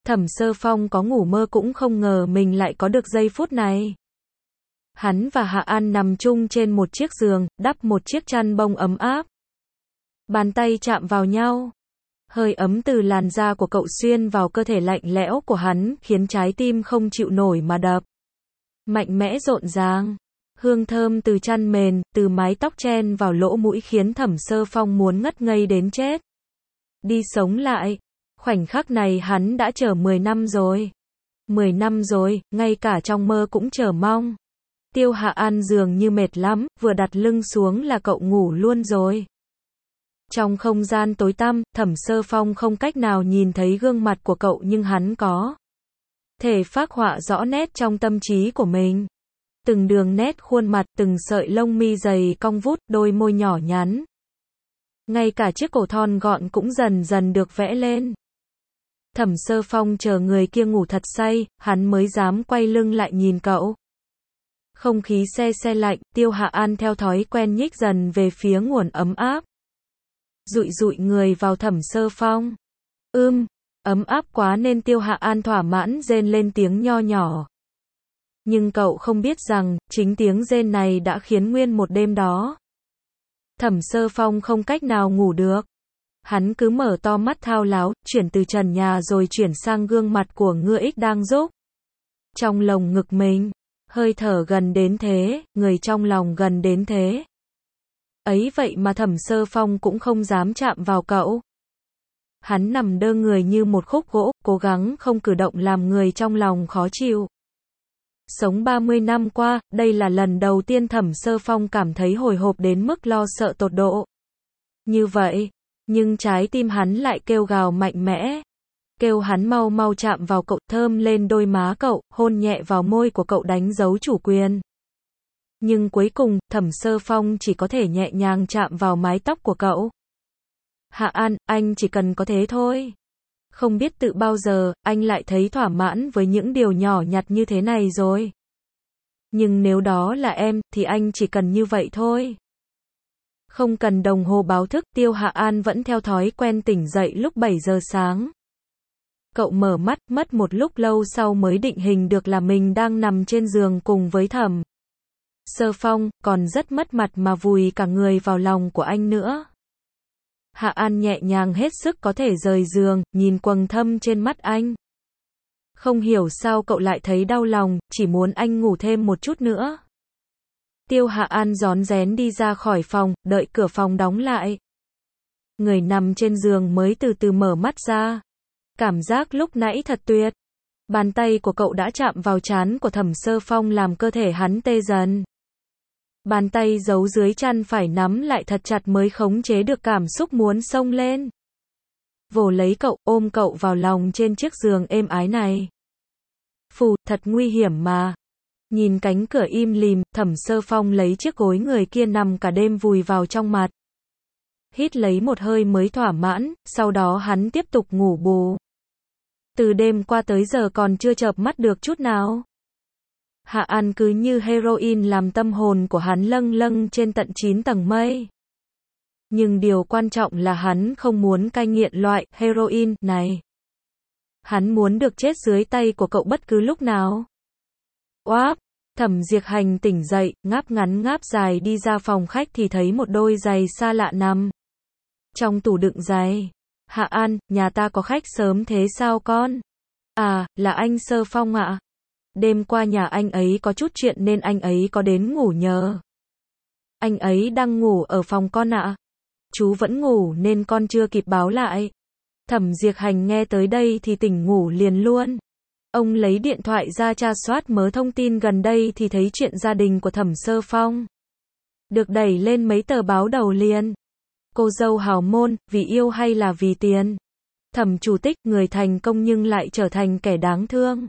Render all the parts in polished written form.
Thẩm Sơ Phong có ngủ mơ cũng không ngờ mình lại có được giây phút này. Hắn và Hạ An nằm chung trên một chiếc giường, đắp một chiếc chăn bông ấm áp. Bàn tay chạm vào nhau. Hơi ấm từ làn da của cậu xuyên vào cơ thể lạnh lẽo của hắn, khiến trái tim không chịu nổi mà đập. Mạnh mẽ rộn ràng. Hương thơm từ chăn mền, từ mái tóc chen vào lỗ mũi khiến Thẩm Sơ Phong muốn ngất ngây đến chết. Đi sống lại. Khoảnh khắc này hắn đã chờ 10 năm rồi. 10 năm rồi, ngay cả trong mơ cũng chờ mong. Tiêu Hạ An dường như mệt lắm, vừa đặt lưng xuống là cậu ngủ luôn rồi. Trong không gian tối tăm, Thẩm Sơ Phong không cách nào nhìn thấy gương mặt của cậu nhưng hắn có thể phác họa rõ nét trong tâm trí của mình. Từng đường nét khuôn mặt, từng sợi lông mi dày cong vút, đôi môi nhỏ nhắn. Ngay cả chiếc cổ thon gọn cũng dần dần được vẽ lên. Thẩm Sơ Phong chờ người kia ngủ thật say, hắn mới dám quay lưng lại nhìn cậu. Không khí se lạnh, Tiêu Hạ An theo thói quen nhích dần về phía nguồn ấm áp. Dụi người vào Thẩm Sơ Phong. Ấm áp quá nên Tiêu Hạ An thỏa mãn rên lên tiếng nho nhỏ. Nhưng cậu không biết rằng, chính tiếng rên này đã khiến nguyên một đêm đó Thẩm Sơ Phong không cách nào ngủ được. Hắn cứ mở to mắt thao láo, chuyển từ trần nhà rồi chuyển sang gương mặt của Ngưa Ích đang rúc trong lồng ngực mình. Hơi thở gần đến thế, người trong lòng gần đến thế. Ấy vậy mà Thẩm Sơ Phong cũng không dám chạm vào cậu. Hắn nằm đơ người như một khúc gỗ, cố gắng không cử động làm người trong lòng khó chịu. Sống 30 năm qua, đây là lần đầu tiên Thẩm Sơ Phong cảm thấy hồi hộp đến mức lo sợ tột độ. Như vậy, nhưng trái tim hắn lại kêu gào mạnh mẽ. Kêu hắn mau mau chạm vào cậu, thơm lên đôi má cậu, hôn nhẹ vào môi của cậu đánh dấu chủ quyền. Nhưng cuối cùng, Thẩm Sơ Phong chỉ có thể nhẹ nhàng chạm vào mái tóc của cậu. Hạ An, anh chỉ cần có thế thôi. Không biết tự bao giờ, anh lại thấy thỏa mãn với những điều nhỏ nhặt như thế này rồi. Nhưng nếu đó là em, thì anh chỉ cần như vậy thôi. Không cần đồng hồ báo thức, Tiêu Hạ An vẫn theo thói quen tỉnh dậy lúc 7 giờ sáng. Cậu mở mắt, mất một lúc lâu sau mới định hình được là mình đang nằm trên giường cùng với Thẩm Sơ Phong, còn rất mất mặt mà vùi cả người vào lòng của anh nữa. Hạ An nhẹ nhàng hết sức có thể rời giường, nhìn quầng thâm trên mắt anh. Không hiểu sao cậu lại thấy đau lòng, chỉ muốn anh ngủ thêm một chút nữa. Tiêu Hạ An rón rén đi ra khỏi phòng, đợi cửa phòng đóng lại. Người nằm trên giường mới từ từ mở mắt ra. Cảm giác lúc nãy thật tuyệt. Bàn tay của cậu đã chạm vào trán của Thẩm Sơ Phong làm cơ thể hắn tê dần. Bàn tay giấu dưới chăn phải nắm lại thật chặt mới khống chế được cảm xúc muốn xông lên. Vồ lấy cậu, ôm cậu vào lòng trên chiếc giường êm ái này. Phù, thật nguy hiểm mà. Nhìn cánh cửa im lìm, Thẩm Sơ Phong lấy chiếc gối người kia nằm cả đêm vùi vào trong mặt. Hít lấy một hơi mới thỏa mãn, sau đó hắn tiếp tục ngủ bù. Từ đêm qua tới giờ còn chưa chợp mắt được chút nào. Hạ An cứ như heroin làm tâm hồn của hắn lâng lâng trên tận 9 tầng mây. Nhưng điều quan trọng là hắn không muốn cai nghiện loại heroin này. Hắn muốn được chết dưới tay của cậu bất cứ lúc nào. Oáp! Thẩm Diệp Hành tỉnh dậy, ngáp ngắn ngáp dài đi ra phòng khách thì thấy một đôi giày xa lạ nằm trong tủ đựng giày. Hạ An, nhà ta có khách sớm thế sao con? À, là anh Sơ Phong ạ. Đêm qua nhà anh ấy có chút chuyện nên anh ấy có đến ngủ nhờ. Anh ấy đang ngủ ở phòng con ạ. Chú vẫn ngủ nên con chưa kịp báo lại. Thẩm Diệp Hành nghe tới đây thì tỉnh ngủ liền luôn. Ông lấy điện thoại ra tra soát mớ thông tin gần đây thì thấy chuyện gia đình của Thẩm Sơ Phong được đẩy lên mấy tờ báo đầu liền. Cô dâu hào môn, vì yêu hay là vì tiền? Thẩm chủ tịch, người thành công nhưng lại trở thành kẻ đáng thương.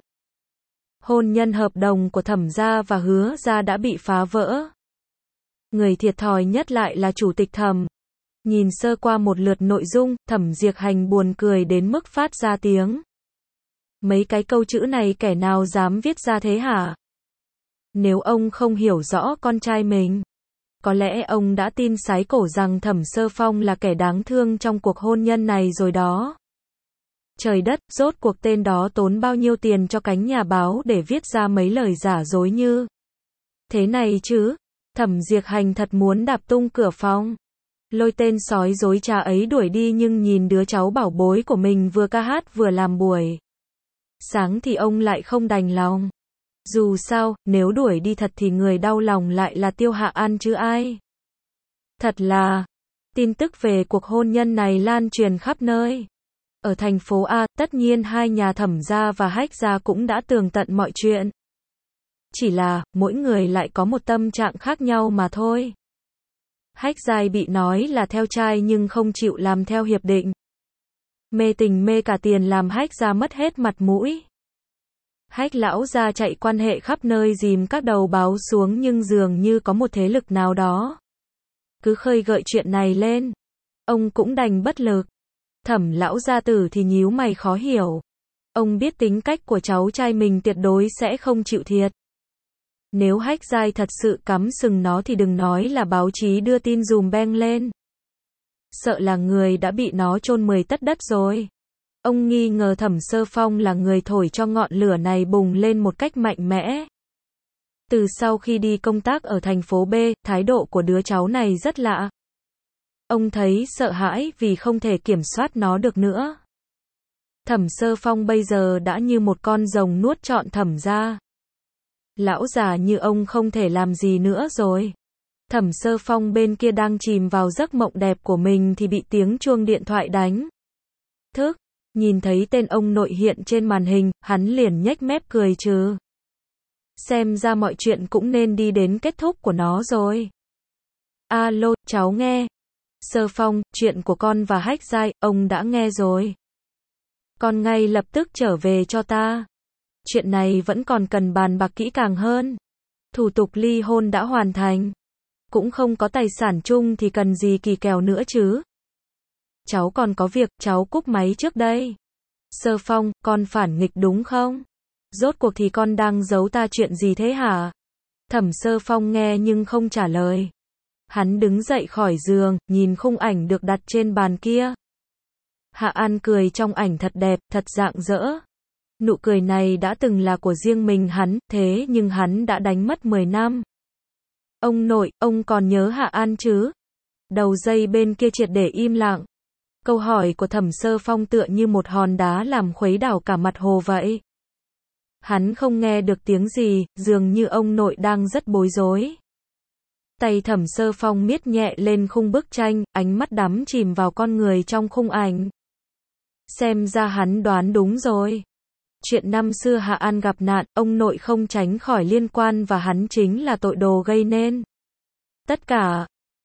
Hôn nhân hợp đồng của Thẩm gia và Hứa gia đã bị phá vỡ. Người thiệt thòi nhất lại là chủ tịch Thẩm. Nhìn sơ qua một lượt nội dung, Thẩm Diệp Hành buồn cười đến mức phát ra tiếng. Mấy cái câu chữ này kẻ nào dám viết ra thế hả? Nếu ông không hiểu rõ con trai mình, có lẽ ông đã tin sái cổ rằng Thẩm Sơ Phong là kẻ đáng thương trong cuộc hôn nhân này rồi đó. Trời đất, rốt cuộc tên đó tốn bao nhiêu tiền cho cánh nhà báo để viết ra mấy lời giả dối như thế này chứ? Thẩm Diệp Hành thật muốn đạp tung cửa phòng. Lôi tên sói dối trá ấy đuổi đi, nhưng nhìn đứa cháu bảo bối của mình vừa ca hát vừa làm buổi sáng thì ông lại không đành lòng. Dù sao, nếu đuổi đi thật thì người đau lòng lại là Tiêu Hạ An chứ ai. Thật là, tin tức về cuộc hôn nhân này lan truyền khắp nơi. Ở thành phố A, tất nhiên hai nhà Thẩm gia và Hách gia cũng đã tường tận mọi chuyện. Chỉ là, mỗi người lại có một tâm trạng khác nhau mà thôi. Hách Giai bị nói là theo trai nhưng không chịu làm theo hiệp định. Mê tình mê cả tiền làm Hách gia mất hết mặt mũi. Hách lão gia chạy quan hệ khắp nơi dìm các đầu báo xuống, nhưng dường như có một thế lực nào đó cứ khơi gợi chuyện này lên. Ông cũng đành bất lực. Thẩm lão gia tử thì nhíu mày khó hiểu. Ông biết tính cách của cháu trai mình tuyệt đối sẽ không chịu thiệt. Nếu Hách Giai thật sự cắm sừng nó thì đừng nói là báo chí đưa tin dùm beng lên. Sợ là người đã bị nó chôn 10 tấc đất rồi. Ông nghi ngờ Thẩm Sơ Phong là người thổi cho ngọn lửa này bùng lên một cách mạnh mẽ. Từ sau khi đi công tác ở thành phố B, thái độ của đứa cháu này rất lạ. Ông thấy sợ hãi vì không thể kiểm soát nó được nữa. Thẩm Sơ Phong bây giờ đã như một con rồng nuốt trọn Thẩm gia. Lão già như ông không thể làm gì nữa rồi. Thẩm Sơ Phong bên kia đang chìm vào giấc mộng đẹp của mình thì bị tiếng chuông điện thoại đánh thức. Nhìn thấy tên ông nội hiện trên màn hình, hắn liền nhếch mép cười trừ. Xem ra mọi chuyện cũng nên đi đến kết thúc của nó rồi. Alo, cháu nghe. Sơ Phong, chuyện của con và Hách Giai, ông đã nghe rồi. Con ngay lập tức trở về cho ta. Chuyện này vẫn còn cần bàn bạc kỹ càng hơn. Thủ tục ly hôn đã hoàn thành. Cũng không có tài sản chung thì cần gì kỳ kèo nữa chứ. Cháu còn có việc, cháu cúp máy trước đây. Sơ Phong, con phản nghịch đúng không? Rốt cuộc thì con đang giấu ta chuyện gì thế hả? Thẩm Sơ Phong nghe nhưng không trả lời. Hắn đứng dậy khỏi giường, nhìn khung ảnh được đặt trên bàn kia. Hạ An cười trong ảnh thật đẹp, thật rạng rỡ. Nụ cười này đã từng là của riêng mình hắn, thế nhưng hắn đã đánh mất 10 năm. Ông nội, ông còn nhớ Hạ An chứ? Đầu dây bên kia triệt để im lặng. Câu hỏi của Thẩm Sơ Phong tựa như một hòn đá làm khuấy đảo cả mặt hồ vậy. Hắn không nghe được tiếng gì, dường như ông nội đang rất bối rối. Tay Thẩm Sơ Phong miết nhẹ lên khung bức tranh, ánh mắt đắm chìm vào con người trong khung ảnh. Xem ra hắn đoán đúng rồi. Chuyện năm xưa Hạ An gặp nạn, ông nội không tránh khỏi liên quan và hắn chính là tội đồ gây nên. Tất cả.